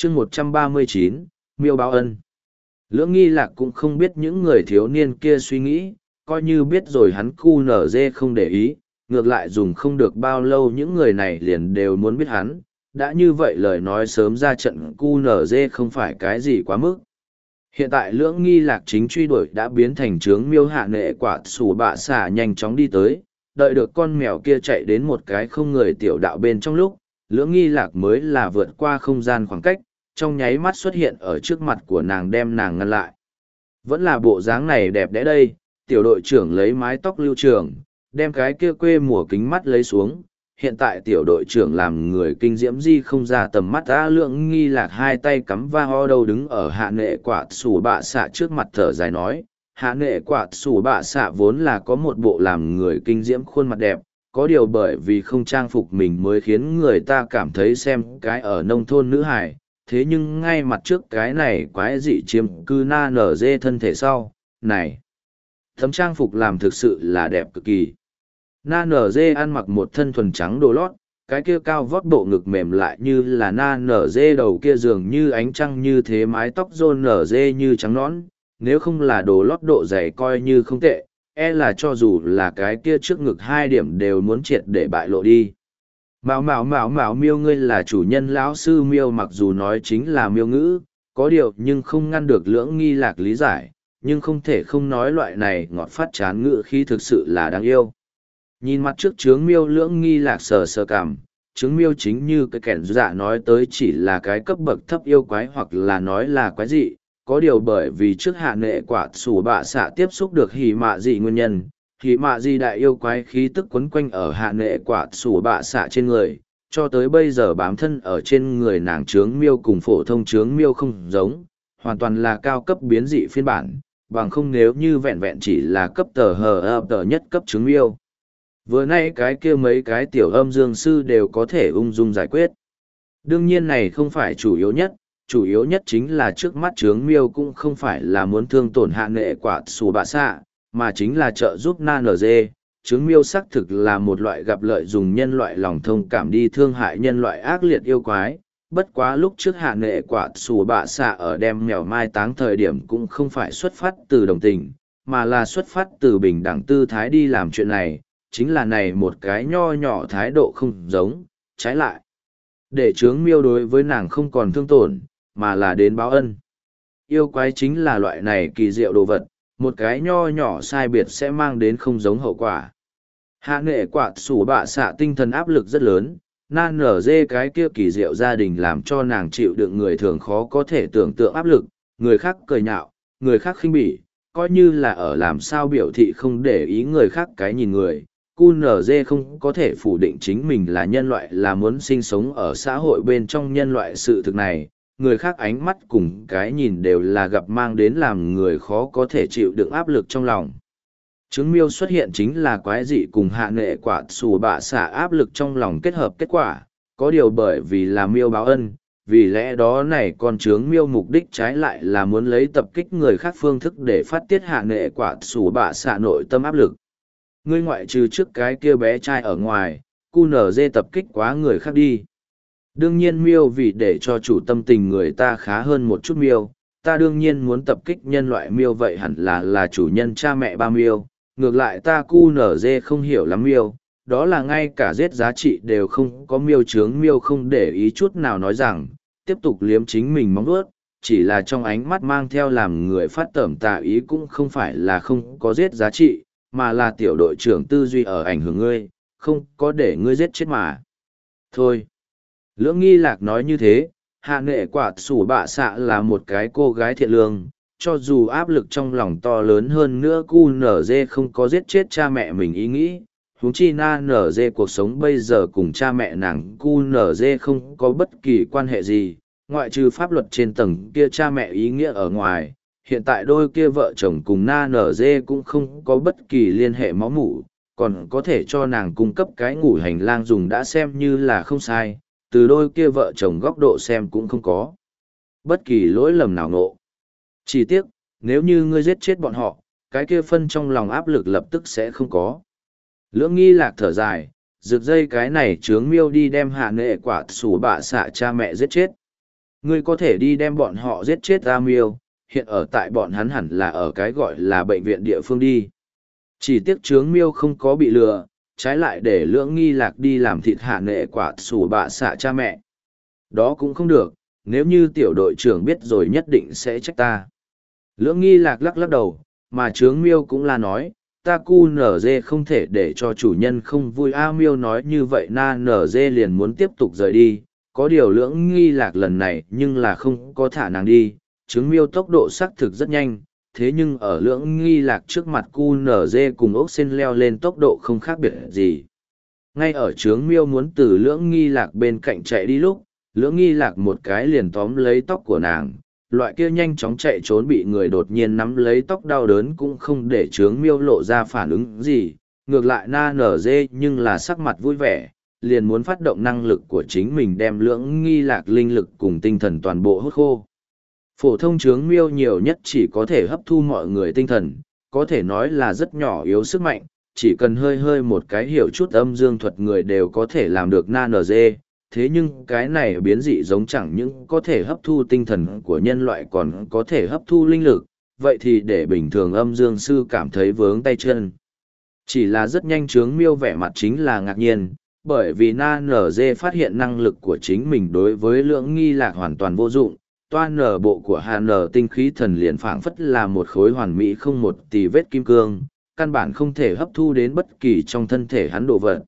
chương 139, miêu báo ân. Lưỡng nghi lạc cũng không biết những người thiếu niên kia suy nghĩ, coi như biết rồi hắn cu nở dê không để ý, ngược lại dùng không được bao lâu những người này liền đều muốn biết hắn, đã như vậy lời nói sớm ra trận cu nở dê không phải cái gì quá mức. Hiện tại lưỡng nghi lạc chính truy đuổi đã biến thành trướng miêu hạ nệ quả sủ bạ xả nhanh chóng đi tới, đợi được con mèo kia chạy đến một cái không người tiểu đạo bên trong lúc, lưỡng nghi lạc mới là vượt qua không gian khoảng cách, trong nháy mắt xuất hiện ở trước mặt của nàng đem nàng ngăn lại. Vẫn là bộ dáng này đẹp đẽ đây, tiểu đội trưởng lấy mái tóc lưu trường, đem cái kia quê mùa kính mắt lấy xuống. Hiện tại tiểu đội trưởng làm người kinh diễm di không ra tầm mắt đã lượng nghi lạc hai tay cắm va ho đầu đứng ở hạ nệ quả sủ bạ xạ trước mặt thở dài nói. Hạ nệ quả sủ bạ xạ vốn là có một bộ làm người kinh diễm khuôn mặt đẹp, có điều bởi vì không trang phục mình mới khiến người ta cảm thấy xem cái ở nông thôn nữ hải. Thế nhưng ngay mặt trước cái này quái dị chiếm cư na nở dê thân thể sau, này. Thấm trang phục làm thực sự là đẹp cực kỳ. Na nở dê ăn mặc một thân thuần trắng đồ lót, cái kia cao vót bộ ngực mềm lại như là na nở dê đầu kia dường như ánh trăng như thế mái tóc rôn nở dê như trắng nõn, nếu không là đồ lót độ dày coi như không tệ, là cho dù là cái kia trước ngực 2 điểm đều muốn triệt để bại lộ đi. Mạo miêu ngươi là chủ nhân lão sư miêu mặc dù nói chính là miêu ngữ, có điều nhưng không ngăn được lưỡng nghi lạc lý giải, nhưng không thể không nói loại này ngọt phát chán ngữ khi thực sự là đáng yêu. Nhìn mặt trước trướng miêu lưỡng nghi lạc sờ cảm, trướng miêu chính như cái kẻn dạ nói tới chỉ là cái cấp bậc thấp yêu quái hoặc là nói là quái dị, có điều bởi vì trước hạ nệ quả sủ bạ xạ tiếp xúc được hỉ mạ dị nguyên nhân, hỉ mạ dị đại yêu quái khí tức quấn quanh ở hạ nệ quả sủ bạ xạ trên người, cho tới bây giờ bám thân ở trên người nàng trướng miêu cùng phổ thông trướng miêu không giống, hoàn toàn là cao cấp biến dị phiên bản, bằng không nếu như vẹn vẹn chỉ là cấp tờ nhất cấp trướng miêu. Vừa nay cái kia mấy cái tiểu âm dương sư đều có thể ung dung giải quyết. Đương nhiên này không phải chủ yếu nhất chính là trước mắt trướng miêu cũng không phải là muốn thương tổn hạ nệ quả sủ bạ xạ, mà chính là trợ giúp na nở dê. Trướng miêu xác thực là một loại gặp lợi dùng nhân loại lòng thông cảm đi thương hại nhân loại ác liệt yêu quái. Bất quá lúc trước hạ nệ quả sủ bạ xạ ở đem mèo mai táng thời điểm cũng không phải xuất phát từ đồng tình, mà là xuất phát từ bình đẳng tư thái đi làm chuyện này, chính là này một cái nho nhỏ thái độ không giống, trái lại. Để trướng miêu đối với nàng không còn thương tổn, mà là đến báo ân. Yêu quái chính là loại này kỳ diệu đồ vật, một cái nho nhỏ sai biệt sẽ mang đến không giống hậu quả. Hạ nghệ quả sủ bạ xạ tinh thần áp lực rất lớn, na nở dê cái kia kỳ diệu gia đình làm cho nàng chịu đựng người thường khó có thể tưởng tượng áp lực, người khác cười nhạo, người khác khinh bỉ, coi như là ở làm sao biểu thị không để ý người khác cái nhìn người. QNZ không có thể phủ định chính mình là nhân loại là muốn sinh sống ở xã hội bên trong nhân loại sự thực này, người khác ánh mắt cùng cái nhìn đều là gặp mang đến làm người khó có thể chịu đựng áp lực trong lòng. Trứng miêu xuất hiện chính là quái dị cùng hạ nghệ quả xù bạ xả áp lực trong lòng kết hợp kết quả, có điều bởi vì là miêu báo ân, vì lẽ đó này con trứng miêu mục đích trái lại là muốn lấy tập kích người khác phương thức để phát tiết hạ nghệ quả xù bạ xả nội tâm áp lực. Ngươi ngoại trừ trước cái kia bé trai ở ngoài, QNZ tập kích quá người khác đi. Đương nhiên miêu vì để cho chủ tâm tình người ta khá hơn một chút miêu, ta đương nhiên muốn tập kích nhân loại miêu vậy hẳn là chủ nhân cha mẹ ba miêu, ngược lại ta QNZ không hiểu lắm miêu, đó là ngay cả giết giá trị đều không có miêu chướng miêu không để ý chút nào nói rằng, tiếp tục liếm chính mình móng vuốt, chỉ là trong ánh mắt mang theo làm người phát tẩm tà ý cũng không phải là không có giết giá trị, mà là tiểu đội trưởng tư duy ở ảnh hưởng ngươi, không có để ngươi giết chết mà. Thôi. Lưỡng nghi lạc nói như thế, hạ nghệ quả sủ bạ xạ là một cái cô gái thiện lương, cho dù áp lực trong lòng to lớn hơn nữa QNZ không có giết chết cha mẹ mình ý nghĩ, huống chi na nở dê cuộc sống bây giờ cùng cha mẹ nàng QNZ không có bất kỳ quan hệ gì, ngoại trừ pháp luật trên tầng kia cha mẹ ý nghĩa ở ngoài. Hiện tại đôi kia vợ chồng cùng na nở dê cũng không có bất kỳ liên hệ máu mủ, còn có thể cho nàng cung cấp cái ngủ hành lang dùng đã xem như là không sai, từ đôi kia vợ chồng góc độ xem cũng không có bất kỳ lỗi lầm nào nộ. Chỉ tiếc, nếu như ngươi giết chết bọn họ, cái kia phân trong lòng áp lực lập tức sẽ không có. Lưỡng nghi lạc thở dài, rực dây cái này chướng miêu đi đem hạ nghệ quả sủ bạ xạ cha mẹ giết chết. Ngươi có thể đi đem bọn họ giết chết A Miêu, hiện ở tại bọn hắn hẳn là ở cái gọi là bệnh viện địa phương đi. Chỉ tiếc Trướng Miêu không có bị lừa, trái lại để Lưỡng Nghi Lạc đi làm thịt hạ nệ quả sủ bạ xạ cha mẹ. Đó cũng không được, nếu như tiểu đội trưởng biết rồi nhất định sẽ trách ta. Lưỡng Nghi Lạc lắc lắc đầu, mà Trướng Miêu cũng là nói, ta cu nở dê không thể để cho chủ nhân không vui. A Miêu nói như vậy na nở dê liền muốn tiếp tục rời đi, có điều Lưỡng Nghi Lạc lần này nhưng là không có thả nàng đi. Trướng Miêu tốc độ xác thực rất nhanh, thế nhưng ở Lưỡng Nghi Lạc trước mặt cu nở dê cùng ốc sen leo lên tốc độ không khác biệt gì. Ngay ở Trướng Miêu muốn từ Lưỡng Nghi Lạc bên cạnh chạy đi lúc, Lưỡng Nghi Lạc một cái liền tóm lấy tóc của nàng, loại kia nhanh chóng chạy trốn bị người đột nhiên nắm lấy tóc đau đớn cũng không để Trướng Miêu lộ ra phản ứng gì, ngược lại na nở dê nhưng là sắc mặt vui vẻ, liền muốn phát động năng lực của chính mình đem Lưỡng Nghi Lạc linh lực cùng tinh thần toàn bộ hút khô. Phổ thông Trướng Miêu nhiều nhất chỉ có thể hấp thu mọi người tinh thần, có thể nói là rất nhỏ yếu sức mạnh, chỉ cần hơi hơi một cái hiểu chút âm dương thuật người đều có thể làm được na nở dê. Thế nhưng cái này biến dị giống chẳng những có thể hấp thu tinh thần của nhân loại còn có thể hấp thu linh lực, vậy thì để bình thường âm dương sư cảm thấy vướng tay chân. Chỉ là rất nhanh Trướng Miêu vẻ mặt chính là ngạc nhiên, bởi vì na nở dê phát hiện năng lực của chính mình đối với Lưỡng Nghi Lạc hoàn toàn vô dụng, toa nở bộ của hà nở tinh khí thần liền phảng phất là một khối hoàn mỹ không một tì vết kim cương, căn bản không thể hấp thu đến bất kỳ trong thân thể hắn đồ vật.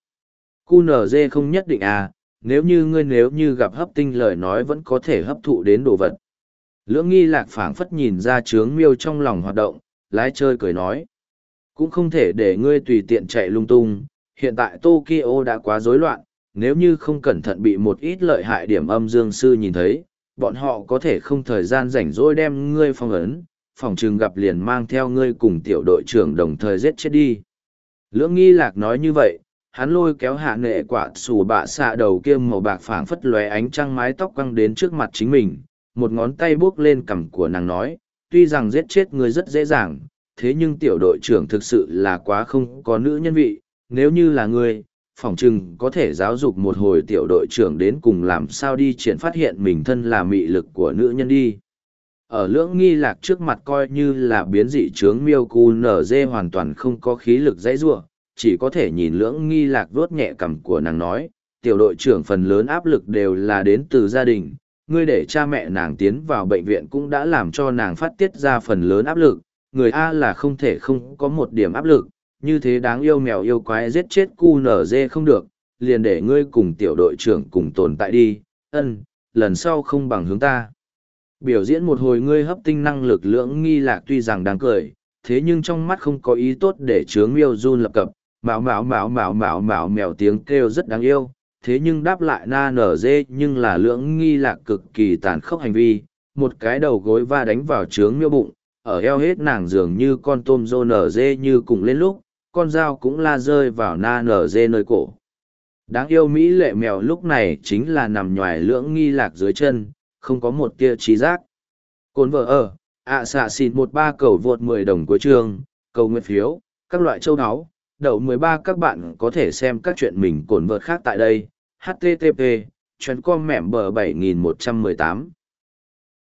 QNZ không nhất định à, nếu như gặp hấp tinh lời nói vẫn có thể hấp thụ đến đồ vật. Lưỡng Nghi Lạc phảng phất nhìn ra Trướng Miêu trong lòng hoạt động, lái chơi cười nói. Cũng không thể để ngươi tùy tiện chạy lung tung, hiện tại Tokyo đã quá rối loạn, nếu như không cẩn thận bị một ít lợi hại điểm âm dương sư nhìn thấy, bọn họ có thể không thời gian rảnh rỗi đem ngươi phong ấn, phòng trừng gặp liền mang theo ngươi cùng tiểu đội trưởng đồng thời giết chết đi. Lưỡng Nghi Lạc nói như vậy, hắn lôi kéo hạ nệ quả xù bạ xạ đầu kia màu bạc phảng phất lóe ánh trăng mái tóc quăng đến trước mặt chính mình, một ngón tay buốc lên cằm của nàng nói, tuy rằng giết chết ngươi rất dễ dàng, thế nhưng tiểu đội trưởng thực sự là quá không có nữ nhân vị, nếu như là ngươi, phỏng chừng có thể giáo dục một hồi tiểu đội trưởng đến cùng làm sao đi triển phát hiện mình thân là mị lực của nữ nhân đi. Ở Lưỡng Nghi Lạc trước mặt coi như là biến dị Trướng Miêu cu nở dê hoàn toàn không có khí lực dãy giụa, chỉ có thể nhìn Lưỡng Nghi Lạc vuốt nhẹ cằm của nàng nói, tiểu đội trưởng phần lớn áp lực đều là đến từ gia đình, ngươi để cha mẹ nàng tiến vào bệnh viện cũng đã làm cho nàng phát tiết ra phần lớn áp lực, người A là không thể không có một điểm áp lực, như thế đáng yêu mèo yêu quái giết chết cu nở dê không được, liền để ngươi cùng tiểu đội trưởng cùng tồn tại đi, lần sau không bằng hướng ta. Biểu diễn một hồi ngươi hấp tinh năng lực. Lưỡng Nghi Lạc tuy rằng đang cười, thế nhưng trong mắt không có ý tốt để Trướng Miêu run lập cập, mạo mèo tiếng kêu rất đáng yêu, thế nhưng đáp lại na nở dê nhưng là Lưỡng Nghi Lạc cực kỳ tàn khốc hành vi, một cái đầu gối va đánh vào Trướng Miêu bụng, ở eo hết nàng dường như con tôm rô nở dê như cùng lên lúc, con dao cũng la rơi vào na nở dê nơi cổ. Đáng yêu mỹ lệ mèo lúc này chính là nằm nhoài Lưỡng Nghi Lạc dưới chân, không có một tia trí giác. Cồn vợ ở, xạ xịt 13 cầu vượt 10 đồng của trường, cầu nguyện phiếu, các loại châu áo, đậu 13 các bạn có thể xem các chuyện mình cồn vợt khác tại đây. HTTP, chuyến com mẻm bờ 7118.